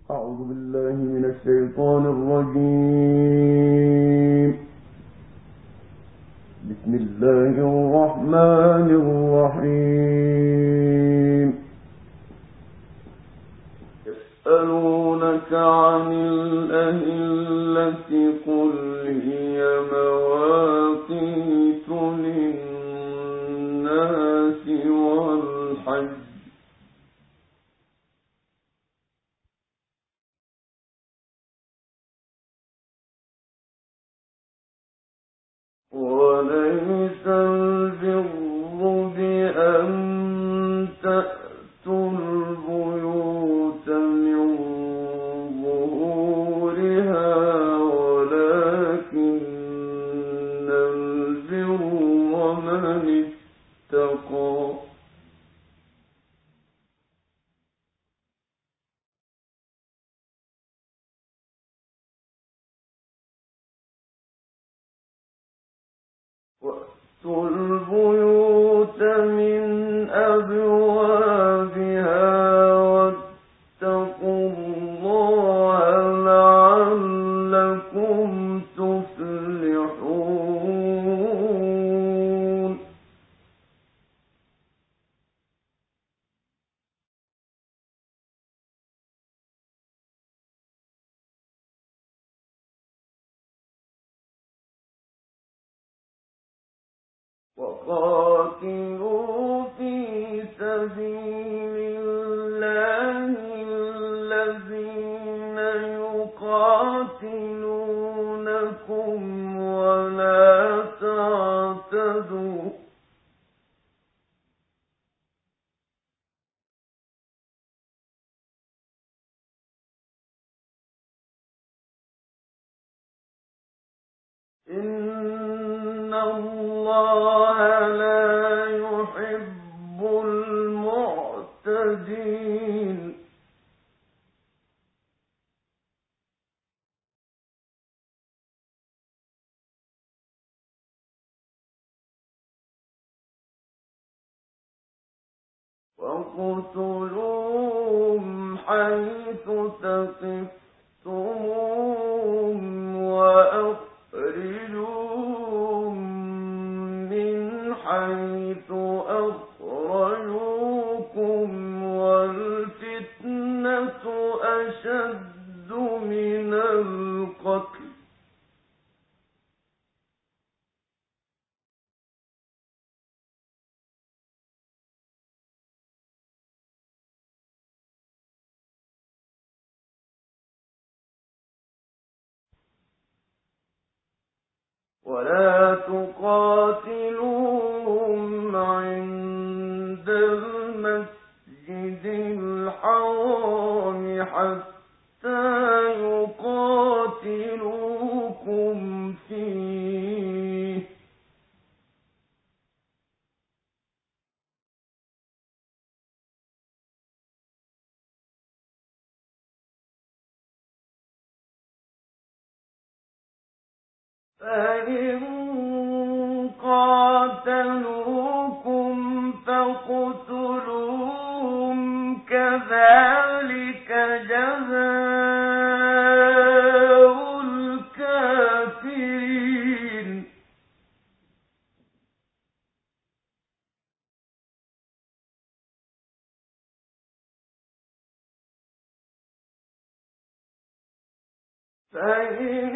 أعوذ بالله من الشيطان الرجيم. بسم الله الرحمن الرحيم. يسألونك عن الأهلة قل هي مواقيت للناس والحج وليس البر بأن تأتوا البيوت من ظهورها ولكن البر من اتقى وَأْتُوا الْبُيُوتَ مِنْ أَبْوَابِهَا وَاتَّقُوا اللَّهَ لَعَلَّكُمْ تُفْلِحُونَ وَقَاتِلُوا فِي سَبِيلِ اللَّهِ الَّذِينَ يُقَاتِلُونَكُمْ وَلَا تَعْتَدُوا إِنَّ اللَّهَ لَا يُحِبُّ الْمُعْتَدِينَ وَاقْتُلُوهُمْ حَيْثُ ثَقِفْتُمُوهُمْ وَأَخْرِجُوهُم مِّنْ حَيْثُ أَخْرَجُوكُمْ وَالْفِتْنَةُ أَشَدُّ مِنَ الْقَتْلِ ۚ وَلَا تُقَاتِلُوهُمْ عِندَ الْمَسْجِدِ الْحَرَامِ حَتَّىٰ يُقَاتِلُوكُمْ فِيهِ ۖ فَإِن قَاتَلُوكُمْ فَاقْتُلُوهُمْ ۖ كَذَٰلِكَ جَزَاءُ الْكَافِرِينَ فَإِنِ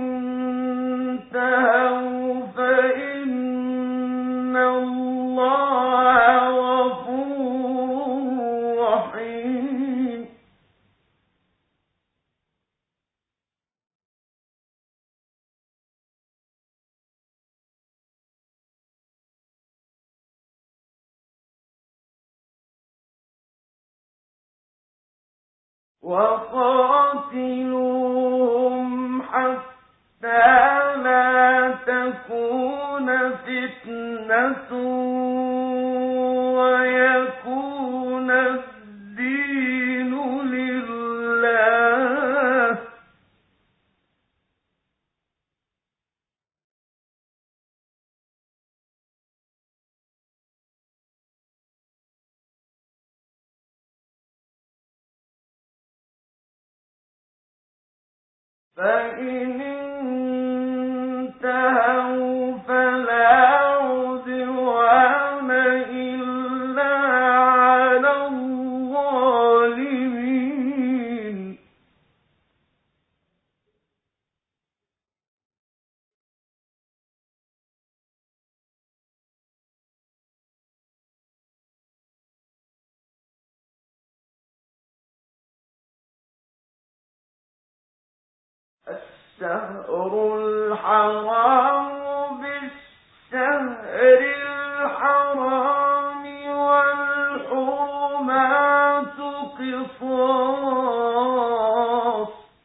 انتَهَوْا فَإِنَّ اللَّهَ غَفُورٌ رَّحِيمٌ وَقَاتِلُوهُمْ حَتَّىٰ لَا تَكُونَ فِتْنَةٌ وَيَكُونَ الدِّينُ لِلَّهِ ۖ فإن انتهوا فلا عدوان إلا على الظالمين. الشهر الحرام بالشهر الحرام والحرمات قصاص.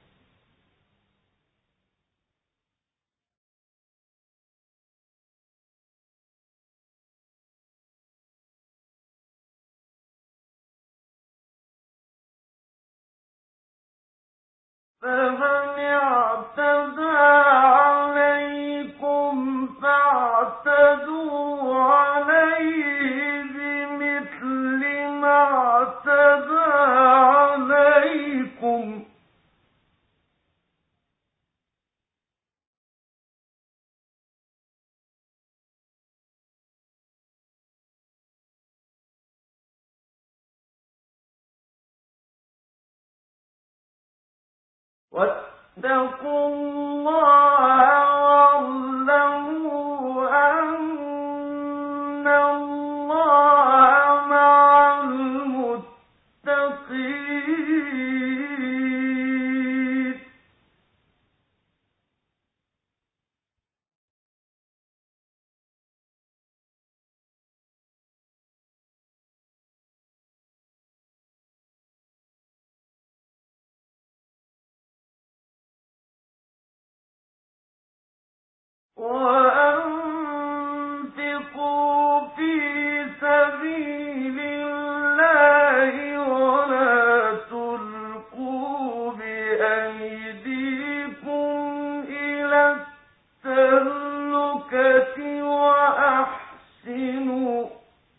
فمن اعتدى عليكم فاعتدوا عليه بمثل ما اعتدى عليكم. واتقوا الله واعلموا أن الله مع المتقين. وأنفقوا في سبيل الله ولا تلقوا بأيديكم إلى التهلكة وأحسنوا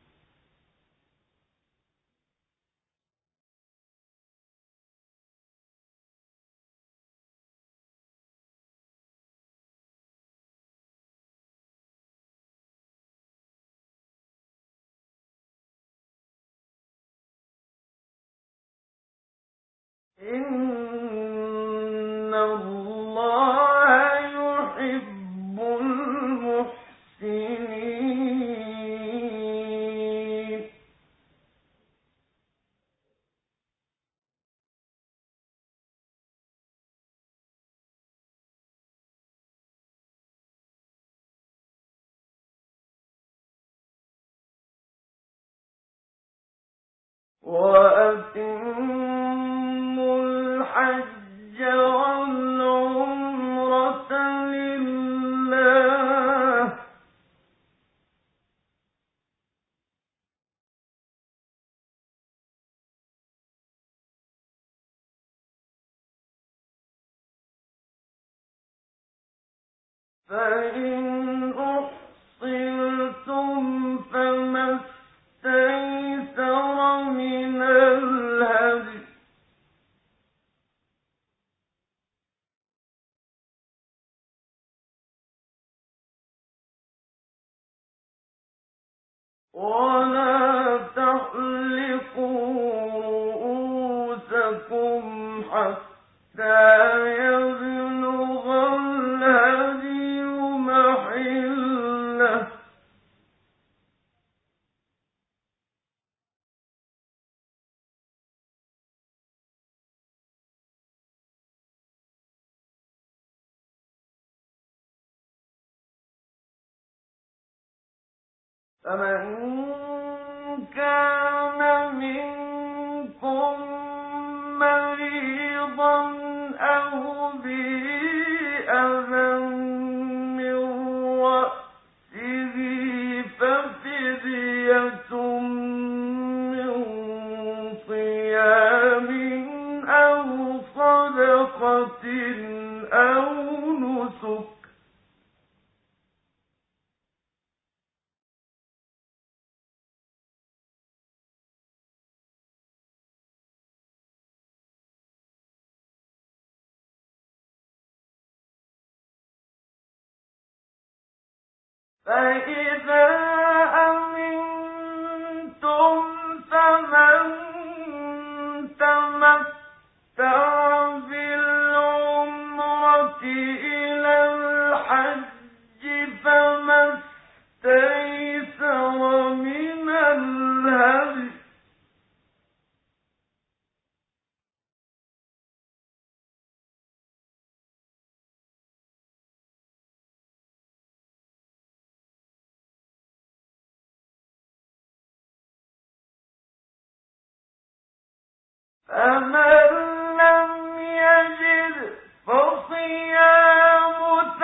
إن الله يحب المحسنين. وأتموا الحج والعمرة لله. فإن أحصرتم فما استيسر من الهدي. ولا تحلقوا رؤوسكم حتى يبلغ الهدي محله. فمن كان منكم مريضا أو به أذى من رأسه ففدية من صيام أو صدقة أو نسك. فإذا أمنتم فمن تمتع بالعمرة إلى الحج فما استيسر من الهدي فمن لم يجد فصيام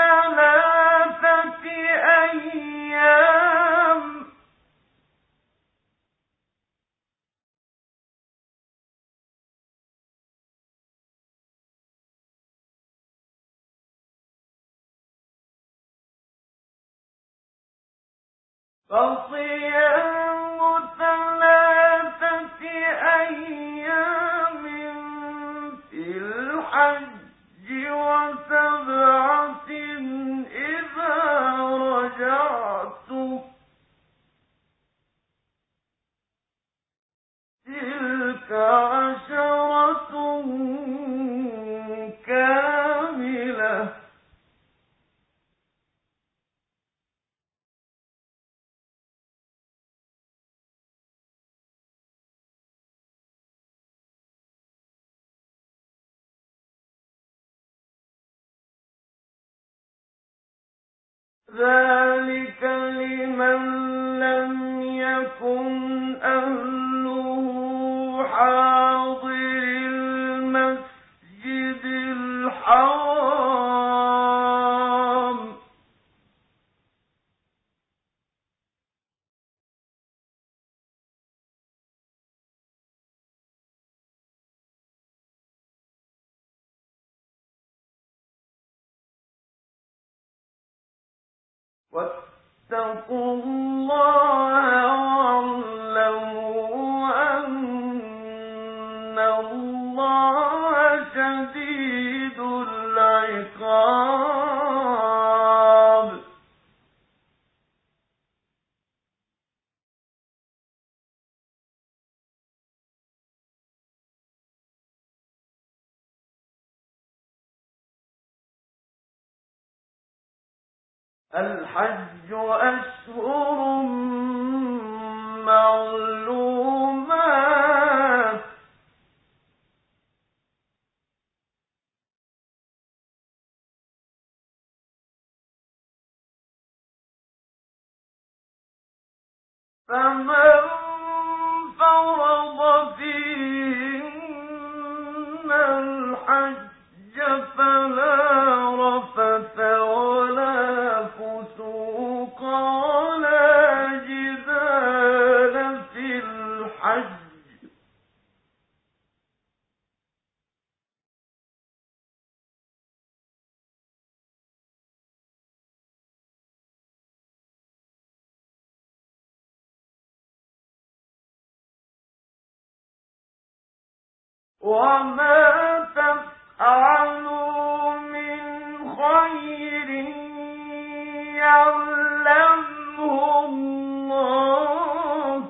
3 أيام في الحج و7 إذا رجعتم تلك 10 كاملة ذلك لمن لم يكن أهله حاضر المسجد الحرام واتقوا الله واعلموا أن الله شديد العقاب الحج أشهر معلومات فمن فرض فيهن الحج فلا رفث ولا فسوق ولا جدال في الحج وما تفعلوا من خير يعلمه الله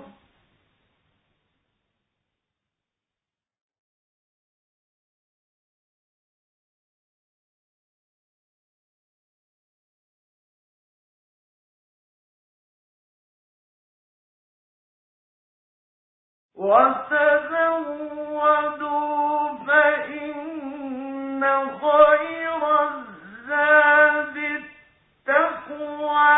وتزودوا فإن خير الزاد التقوى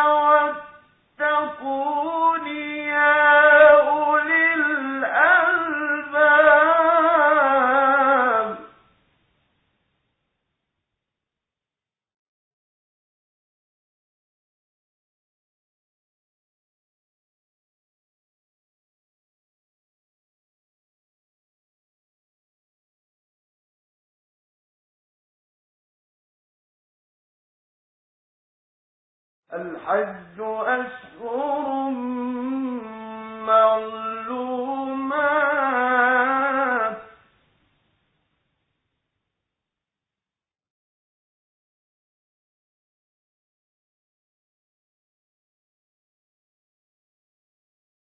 واتقون يا أولي الألباب الحج أشهر معلومات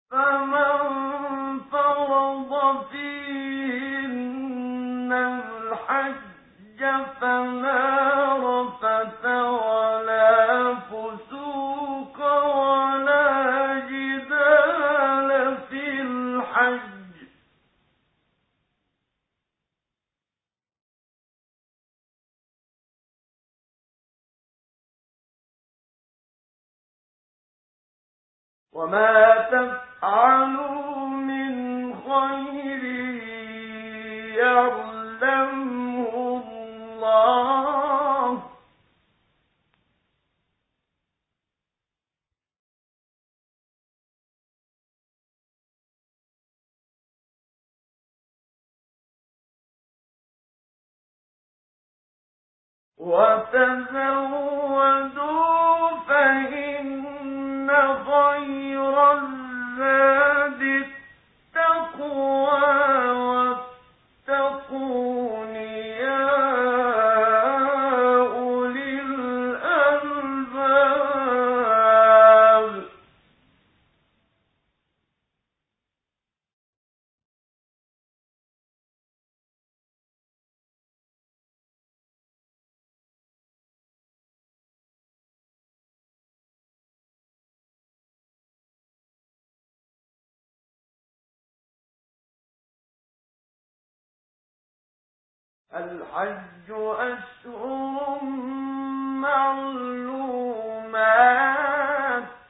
فمن فرض فيهن الحج فلا رفث ولا فسوق ولا جدال في الحج وما تفعلوا من خير يعلمه الله وتزودوا فإن خير الزاد التقوى واتقون يا أولي الألباب الحج أشهر معلومات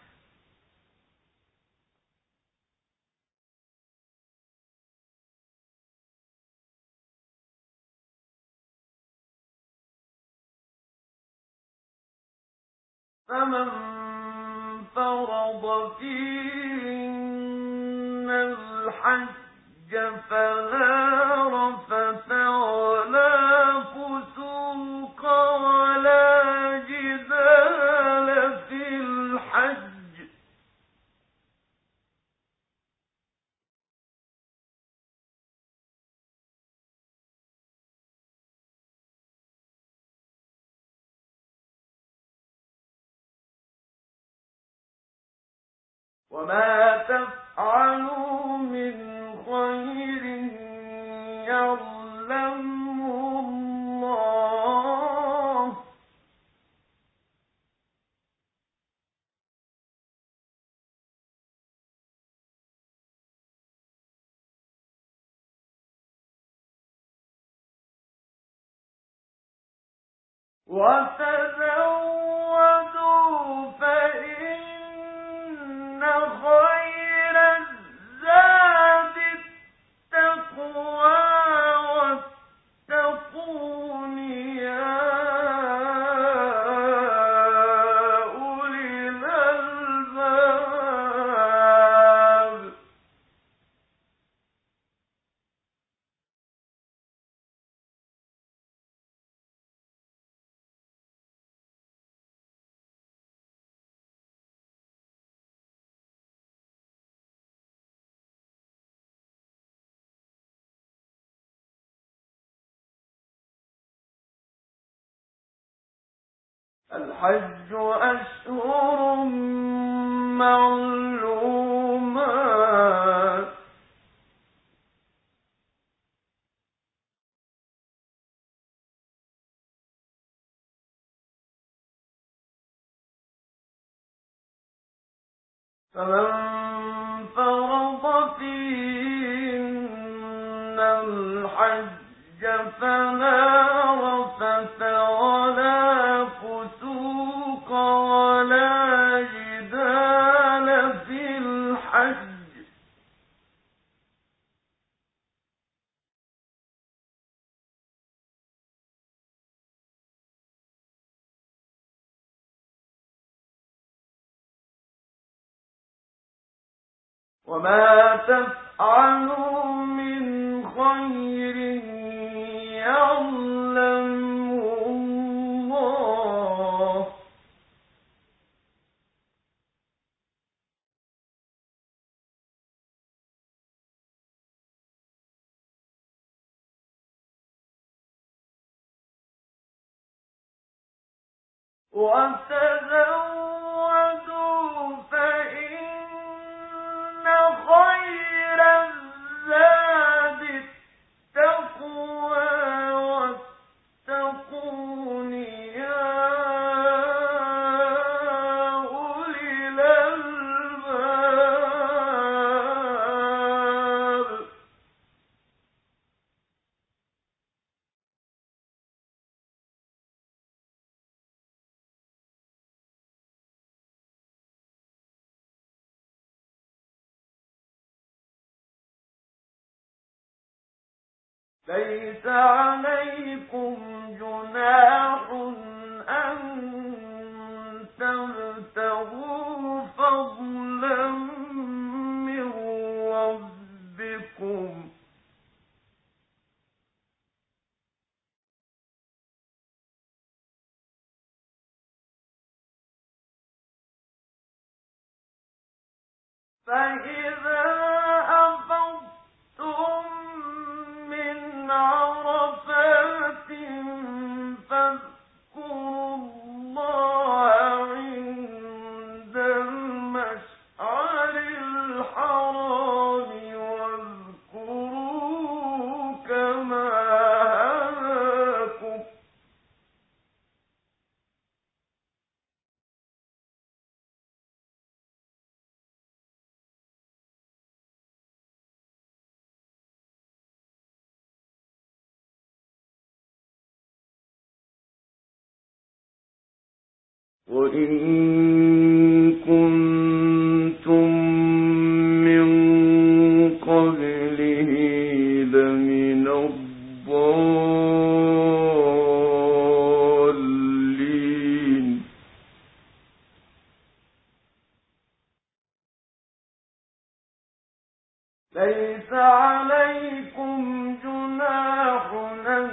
فمن فرض فيهن الحج فلا رفث ولا فسوق ولا جدال في الحج وما تفعلوا من خير يعلمه الله وتزودوا فإن خير الزاد التقوى واتقون يا أولي الألباب الحج أشهر معلومات فمن فرض فيهن الحج فلا رفث ولا فسوق ولا جدال في الحج وما تفعلوا من خير يعلمه الله وتزودوا فإن ليس عليكم جناح أن تبتغوا فضلا من ربكم فإذا أفضتم من عرفات فاذكروا الله عند المشعر الحرام واذكروه كما هداكم وإن كنتم من قبله لمن الضالين ليس عليكم جناح أن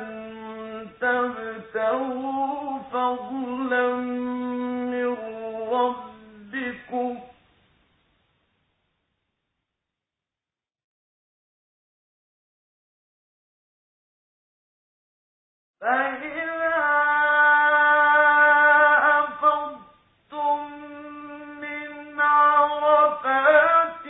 تبتغوا فضلا من ربكم فإذا أفضتم من عرفات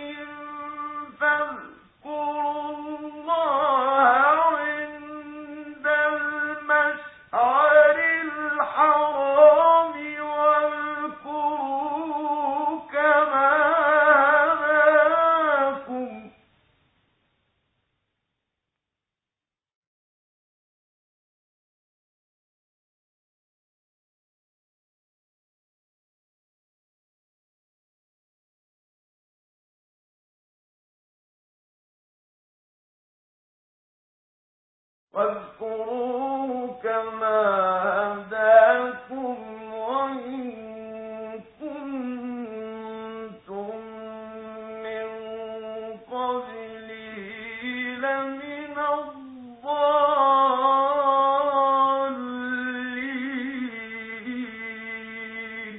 فاذكروا الله عند المشعر الحرام واذكروه كما هداكم واذكروه كما هداكم وإن كنتم من قبله لمن الضالين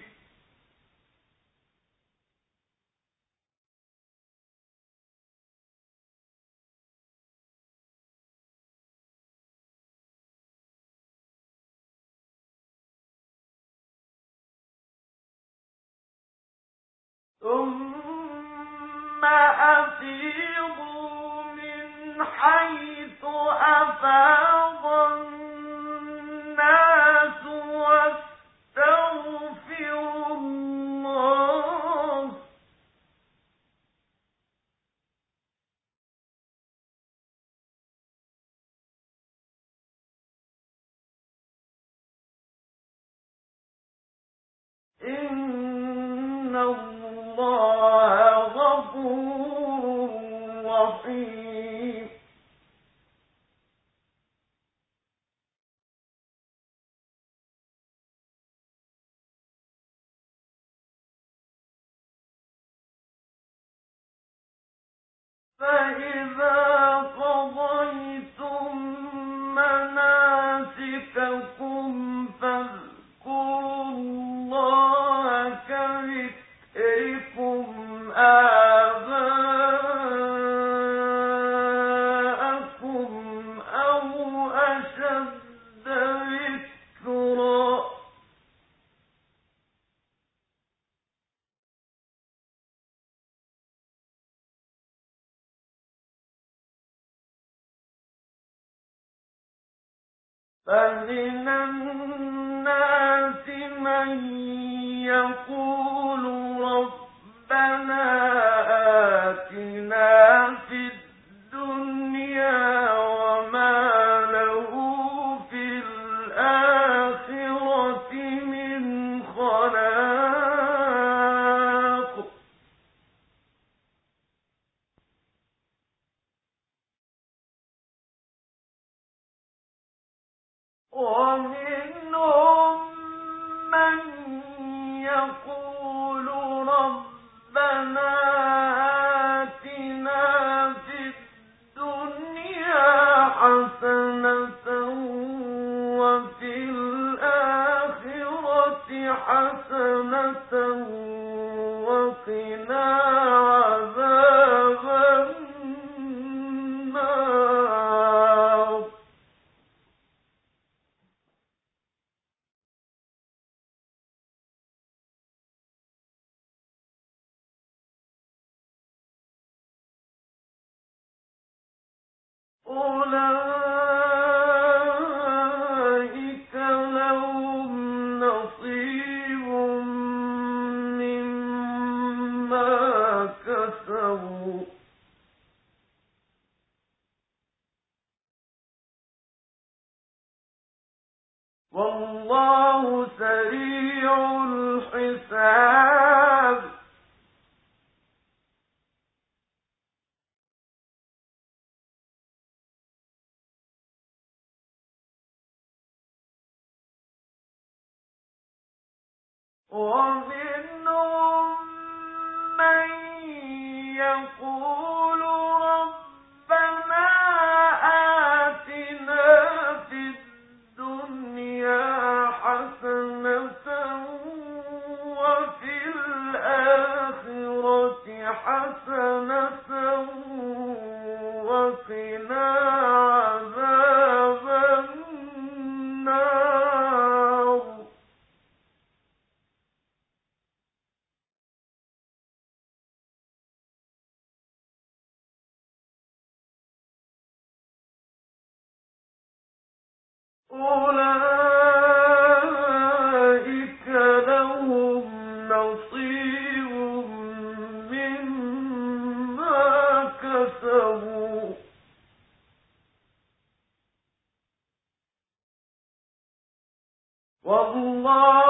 ثم أفيضوا من حيث أفاض الناس واستغفروا الله إن الله غفور رحيم فإذا قضيتم مناسككم فاذكروا الله كذكركم آباءكم أو أشد ذكرا فمن الناس من يقول ربنا آتنا في الدنيا وما له في الآخرة من خلاق ومنهم من يقول ربنا آتنا في الدنيا حسنة وفي الآخرة حسنة وقنا عذاب النار. أولئك لهم نصيب مما كسبوا والله سريع الحساب. ومنهم من يقول ربنا آتنا في الدنيا حسنة وفي الآخرة حسنة وقنا عذاب النار. أولئك لهم نصيب مما كسبوا والله